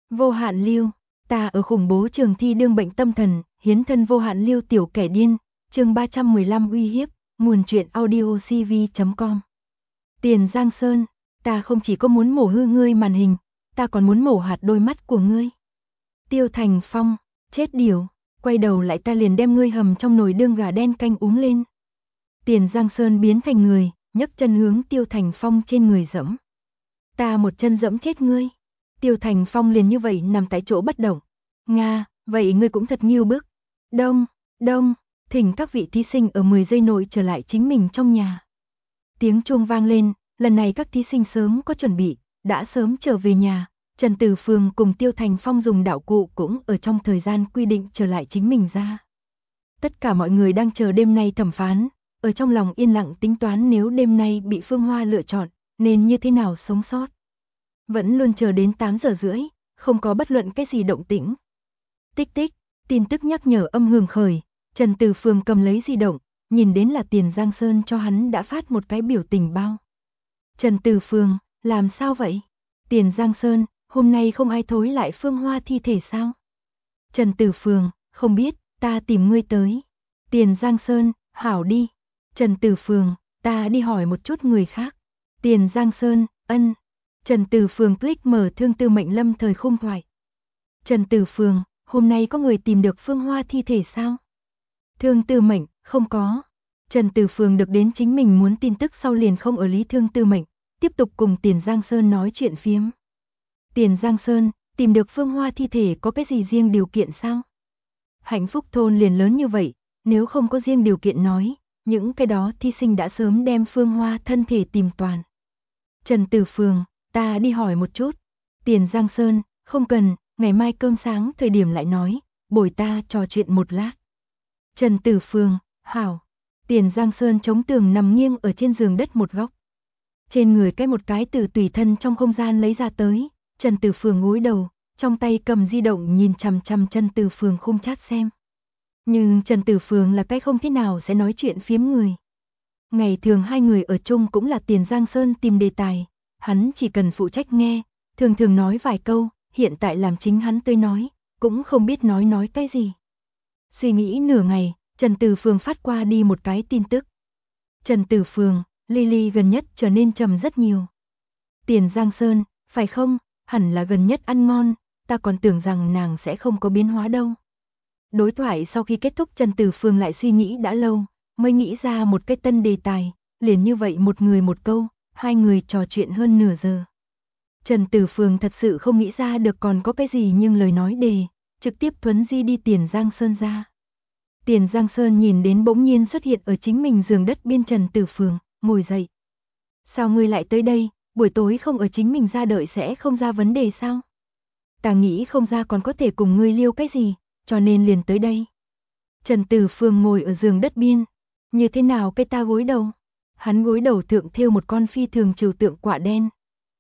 Vô hạn lưu, ta ở khủng bố trường thi đương bệnh tâm thần, hiến thân vô hạn lưu tiểu kẻ điên, chương 315 uy hiếp, nguồn truyện audio cv.com. Tiền Giang Sơn, ta không chỉ có muốn mổ hư ngươi màn hình, ta còn muốn mổ hạt đôi mắt của ngươi. Tiêu Thành Phong, chết điểu, quay đầu lại ta liền đem ngươi hầm trong nồi đương gà đen canh uống lên. Tiền Giang Sơn biến thành người, nhấc chân hướng Tiêu Thành Phong trên người dẫm. Ta một chân dẫm chết ngươi. Tiêu Thành Phong liền như vậy nằm tại chỗ bất động. Nga, vậy ngươi cũng thật nghiêu bức. Đông, đông, thỉnh các vị thí sinh ở 10 giây nội trở lại chính mình trong nhà. Tiếng chuông vang lên, lần này các thí sinh sớm có chuẩn bị, đã sớm trở về nhà. Trần Tử Phường cùng Tiêu Thành Phong dùng đạo cụ cũng ở trong thời gian quy định trở lại chính mình ra. Tất cả mọi người đang chờ đêm nay thẩm phán, ở trong lòng yên lặng tính toán nếu đêm nay bị Phương Hoa lựa chọn, nên như thế nào sống sót. Vẫn luôn chờ đến 8 giờ rưỡi, không có bất luận cái gì động tĩnh. Tích tích, tin tức nhắc nhở âm hưởng khởi, Trần Tử Phường cầm lấy di động, nhìn đến là Tiền Giang Sơn cho hắn đã phát một cái biểu tình bao. Trần Tử Phường, làm sao vậy? Tiền Giang Sơn, hôm nay không ai thối lại Phương Hoa thi thể sao? Trần Tử Phường, không biết, ta tìm ngươi tới. Tiền Giang Sơn, hảo đi. Trần Tử Phường, ta đi hỏi một chút người khác. Tiền Giang Sơn, ân. Trần Tử Phường click mở Thương Tư Mệnh lâm thời khung thoại. Trần Tử Phường, hôm nay có người tìm được Phương Hoa thi thể sao? Thương Tư Mệnh, không có. Trần Tử Phường được đến chính mình muốn tin tức sau liền không ở lý Thương Tư Mệnh, tiếp tục cùng Tiền Giang Sơn nói chuyện phiếm. Tiền Giang Sơn, tìm được Phương Hoa thi thể có cái gì riêng điều kiện sao? Hạnh Phúc thôn liền lớn như vậy, nếu không có riêng điều kiện nói, những cái đó thí sinh đã sớm đem Phương Hoa thân thể tìm toàn. Trần Tử Phường, ta đi hỏi một chút. Tiền Giang Sơn, không cần, ngày mai cơm sáng thời điểm lại nói, bồi ta trò chuyện một lát. Trần Tử Phường, hảo. Tiền Giang Sơn chống tường nằm nghiêng ở trên giường đất một góc. Trên người một cái từ tùy thân trong không gian lấy ra tới, Trần Tử Phường gối đầu, trong tay cầm di động nhìn chằm chằm Trần Tử Phường khung chat xem. Nhưng Trần Tử Phường là cái không thế nào sẽ nói chuyện phiếm người. Ngày thường hai người ở chung cũng là Tiền Giang Sơn tìm đề tài, hắn chỉ cần phụ trách nghe, thường thường nói vài câu, hiện tại làm chính hắn tới nói, cũng không biết nói cái gì. Suy nghĩ nửa ngày, Trần Tử Phường phát qua đi một cái tin tức. Trần Tử Phường, Lily gần nhất trở nên trầm rất nhiều. Tiền Giang Sơn, phải không, hẳn là gần nhất ăn ngon, ta còn tưởng rằng nàng sẽ không có biến hóa đâu. Đối thoại sau khi kết thúc Trần Tử Phường lại suy nghĩ đã lâu, mới nghĩ ra một cái tân đề tài, liền như vậy một người một câu, hai người trò chuyện hơn nửa giờ. Trần Tử Phường thật sự không nghĩ ra được còn có cái gì nhưng lời nói đề, trực tiếp thuấn di đi Tiền Giang Sơn ra. Tiền Giang Sơn nhìn đến bỗng nhiên xuất hiện ở chính mình giường đất biên Trần Tử Phường, ngồi dậy. Sao ngươi lại tới đây, buổi tối không ở chính mình ra đợi sẽ không ra vấn đề sao? Ta nghĩ không ra còn có thể cùng ngươi liêu cái gì, cho nên liền tới đây. Trần Tử Phường ngồi ở giường đất biên, như thế nào cái ta gối đầu? Hắn gối đầu thượng thêu một con phi thường trừu tượng quạ đen.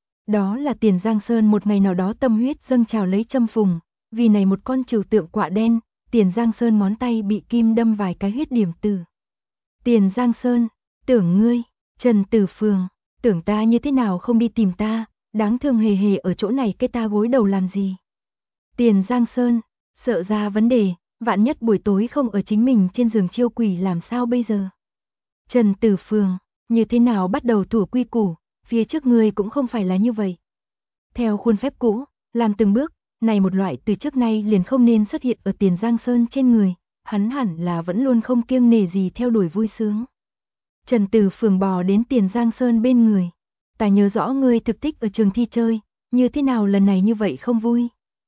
Đó là Tiền Giang Sơn một ngày nào đó tâm huyết dâng trào lấy châm phùng, vì này một con trừu tượng quạ đen, Tiền Giang Sơn ngón tay bị kim đâm vài cái huyết điểm tử. Tiền Giang Sơn, tưởng ngươi, Trần Tử Phường, tưởng ta như thế nào không đi tìm ta, đáng thương hề hề ở chỗ này cái ta gối đầu làm gì? Tiền Giang Sơn, sợ ra vấn đề, vạn nhất buổi tối không ở chính mình trên giường chiêu quỷ làm sao bây giờ? Trần Tử Phường, như thế nào bắt đầu thủ quy củ, phía trước ngươi cũng không phải là như vậy. Theo khuôn phép cũ, làm từng bước, này một loại từ trước nay liền không nên xuất hiện ở Tiền Giang Sơn trên người, hắn hẳn là vẫn luôn không kiêng nể gì theo đuổi vui sướng. Trần Tử Phường bò đến Tiền Giang Sơn bên người, ta nhớ rõ ngươi thực thích ở trường thi chơi, như thế nào lần này như vậy không vui?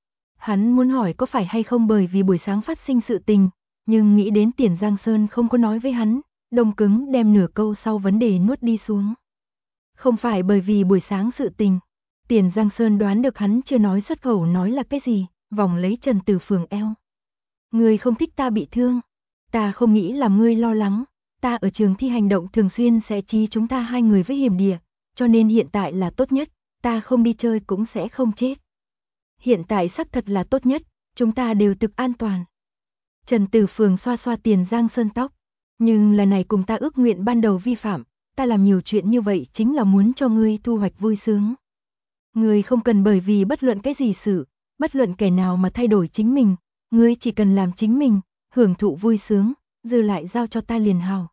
Hắn muốn hỏi có phải hay không bởi vì buổi sáng phát sinh sự tình, nhưng nghĩ đến Tiền Giang Sơn không có nói với hắn, đông cứng đem nửa câu sau vấn đề nuốt đi xuống. Không phải bởi vì buổi sáng sự tình. Tiền Giang Sơn đoán được hắn chưa nói xuất khẩu nói là cái gì, vòng lấy Trần Tử Phường eo. Ngươi không thích ta bị thương, ta không nghĩ làm ngươi lo lắng, ta ở trường thi hành động thường xuyên sẽ trí chúng ta hai người với hiểm địa, cho nên hiện tại là tốt nhất, ta không đi chơi cũng sẽ không chết. Hiện tại xác thật là tốt nhất, chúng ta đều thực an toàn. Trần Tử Phường xoa xoa Tiền Giang Sơn tóc, nhưng lần này cùng ta ước nguyện ban đầu vi phạm, ta làm nhiều chuyện như vậy chính là muốn cho ngươi thu hoạch vui sướng. Ngươi không cần bởi vì bất luận cái gì sự, bất luận kẻ nào mà thay đổi chính mình, ngươi chỉ cần làm chính mình, hưởng thụ vui sướng, dư lại giao cho ta liền hào.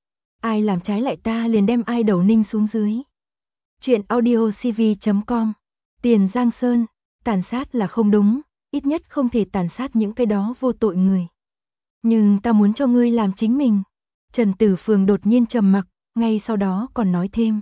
Ai làm trái lại ta liền đem ai đầu ninh xuống dưới. Chuyện audio cv.com. Tiền Giang Sơn, tàn sát là không đúng, ít nhất không thể tàn sát những cái đó vô tội người. Nhưng ta muốn cho ngươi làm chính mình. Trần Tử Phường đột nhiên trầm mặc, ngay sau đó còn nói thêm.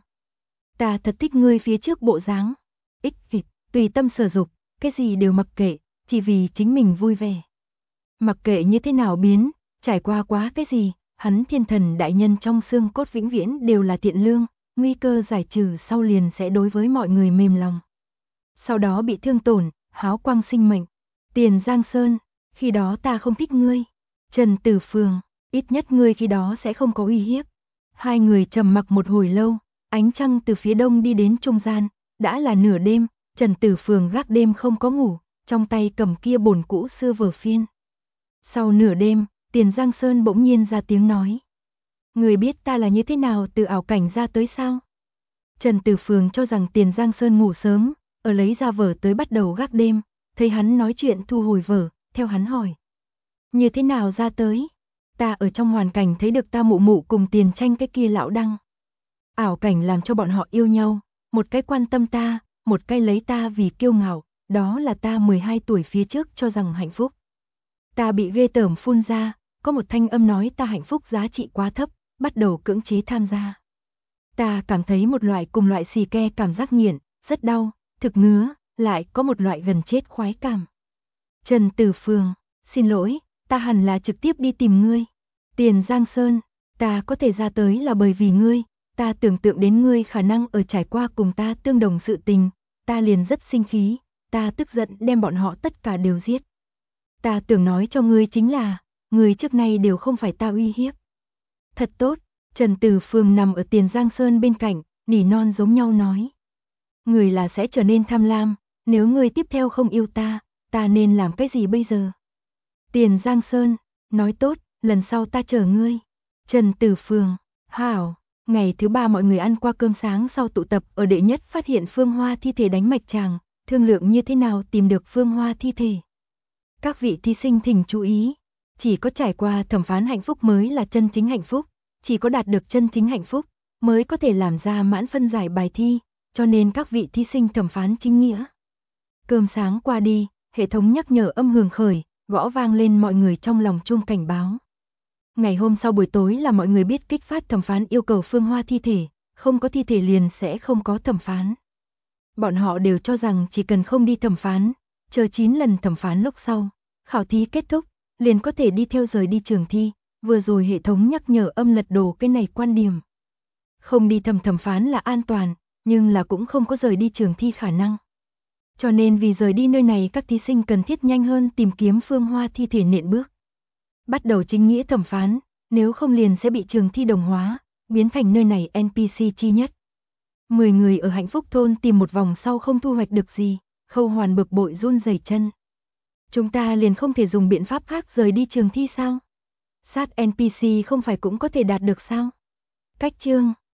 Ta thật thích ngươi phía trước bộ dáng, ích kỷ, tùy tâm sở dục, cái gì đều mặc kệ, chỉ vì chính mình vui vẻ. Mặc kệ như thế nào biến, trải qua quá cái gì, hắn thiên thần đại nhân trong xương cốt vĩnh viễn đều là thiện lương, nguy cơ giải trừ sau liền sẽ đối với mọi người mềm lòng. Sau đó bị thương tổn, háo quang sinh mệnh. Tiền Giang Sơn, khi đó ta không thích ngươi. Trần Tử Phường, ít nhất ngươi khi đó sẽ không có uy hiếp. Hai người trầm mặc một hồi lâu, ánh trăng từ phía đông đi đến trung gian, đã là nửa đêm, Trần Tử Phường gác đêm không có ngủ, trong tay cầm kia bổn cũ xưa vở phiên. Sau nửa đêm, Tiền Giang Sơn bỗng nhiên ra tiếng nói. Người biết ta là như thế nào từ ảo cảnh ra tới sao? Trần Tử Phường cho rằng Tiền Giang Sơn ngủ sớm, ở lấy ra vở tới bắt đầu gác đêm, thấy hắn nói chuyện thu hồi vở, theo hắn hỏi. Như thế nào ra tới? Ta ở trong hoàn cảnh thấy được ta mụ mụ cùng Tiền Tranh cái kia lão đăng. Ảo cảnh làm cho bọn họ yêu nhau, một cái quan tâm ta, một cái lấy ta vì kiêu ngạo, đó là ta 12 tuổi phía trước cho rằng hạnh phúc. Ta bị ghê tởm phun ra, có một thanh âm nói ta hạnh phúc giá trị quá thấp, bắt đầu cưỡng chế tham gia. Ta cảm thấy một loại cùng loại xì ke cảm giác nghiện, rất đau, thực ngứa, lại có một loại gần chết khoái cảm. Trần Tử Phường, xin lỗi, ta hẳn là trực tiếp đi tìm ngươi. Tiền Giang Sơn, ta có thể ra tới là bởi vì ngươi, ta tưởng tượng đến ngươi khả năng ở trải qua cùng ta tương đồng sự tình, ta liền rất sinh khí, ta tức giận đem bọn họ tất cả đều giết. Ta tưởng nói cho ngươi chính là, ngươi trước nay đều không phải ta uy hiếp. Thật tốt, Trần Tử Phường nằm ở Tiền Giang Sơn bên cạnh, nỉ non giống nhau nói. Ngươi là sẽ trở nên tham lam, nếu ngươi tiếp theo không yêu ta, ta nên làm cái gì bây giờ? Tiền Giang Sơn, nói tốt, lần sau ta chờ ngươi. Trần Tử Phường, hảo. Ngày thứ 3 mọi người ăn qua cơm sáng sau tụ tập ở đệ nhất phát hiện Phương Hoa thi thể đánh mạch tràng, thương lượng như thế nào tìm được Phương Hoa thi thể. Các vị thí sinh thỉnh chú ý, chỉ có trải qua thẩm phán hạnh phúc mới là chân chính hạnh phúc, chỉ có đạt được chân chính hạnh phúc mới có thể làm ra mãn phân giải bài thi, cho nên các vị thí sinh thẩm phán chính nghĩa. Cơm sáng qua đi, hệ thống nhắc nhở âm hưởng khởi, gõ vang lên mọi người trong lòng chuông cảnh báo. Ngày hôm sau buổi tối là mọi người biết kích phát thẩm phán yêu cầu Phương Hoa thi thể, không có thi thể liền sẽ không có thẩm phán. Bọn họ đều cho rằng chỉ cần không đi thẩm phán, chờ 9 lần thẩm phán lúc sau, khảo thí kết thúc, liền có thể đi theo rời đi trường thi, vừa rồi hệ thống nhắc nhở âm lật đổ cái này quan điểm. Không đi thẩm phán là an toàn, nhưng là cũng không có rời đi trường thi khả năng. Cho nên vì rời đi nơi này các thí sinh cần thiết nhanh hơn tìm kiếm Phương Hoa thi thể nện bước. Bắt đầu chính nghĩa thẩm phán, nếu không liền sẽ bị trường thi đồng hóa, biến thành nơi này NPC chi nhất. 10 người ở hạnh phúc thôn tìm một vòng sau không thu hoạch được gì, Khâu Hoàn bực bội run rẩy chân. Chúng ta liền không thể dùng biện pháp khác rời đi trường thi sao? Sát NPC không phải cũng có thể đạt được sao? Cách chương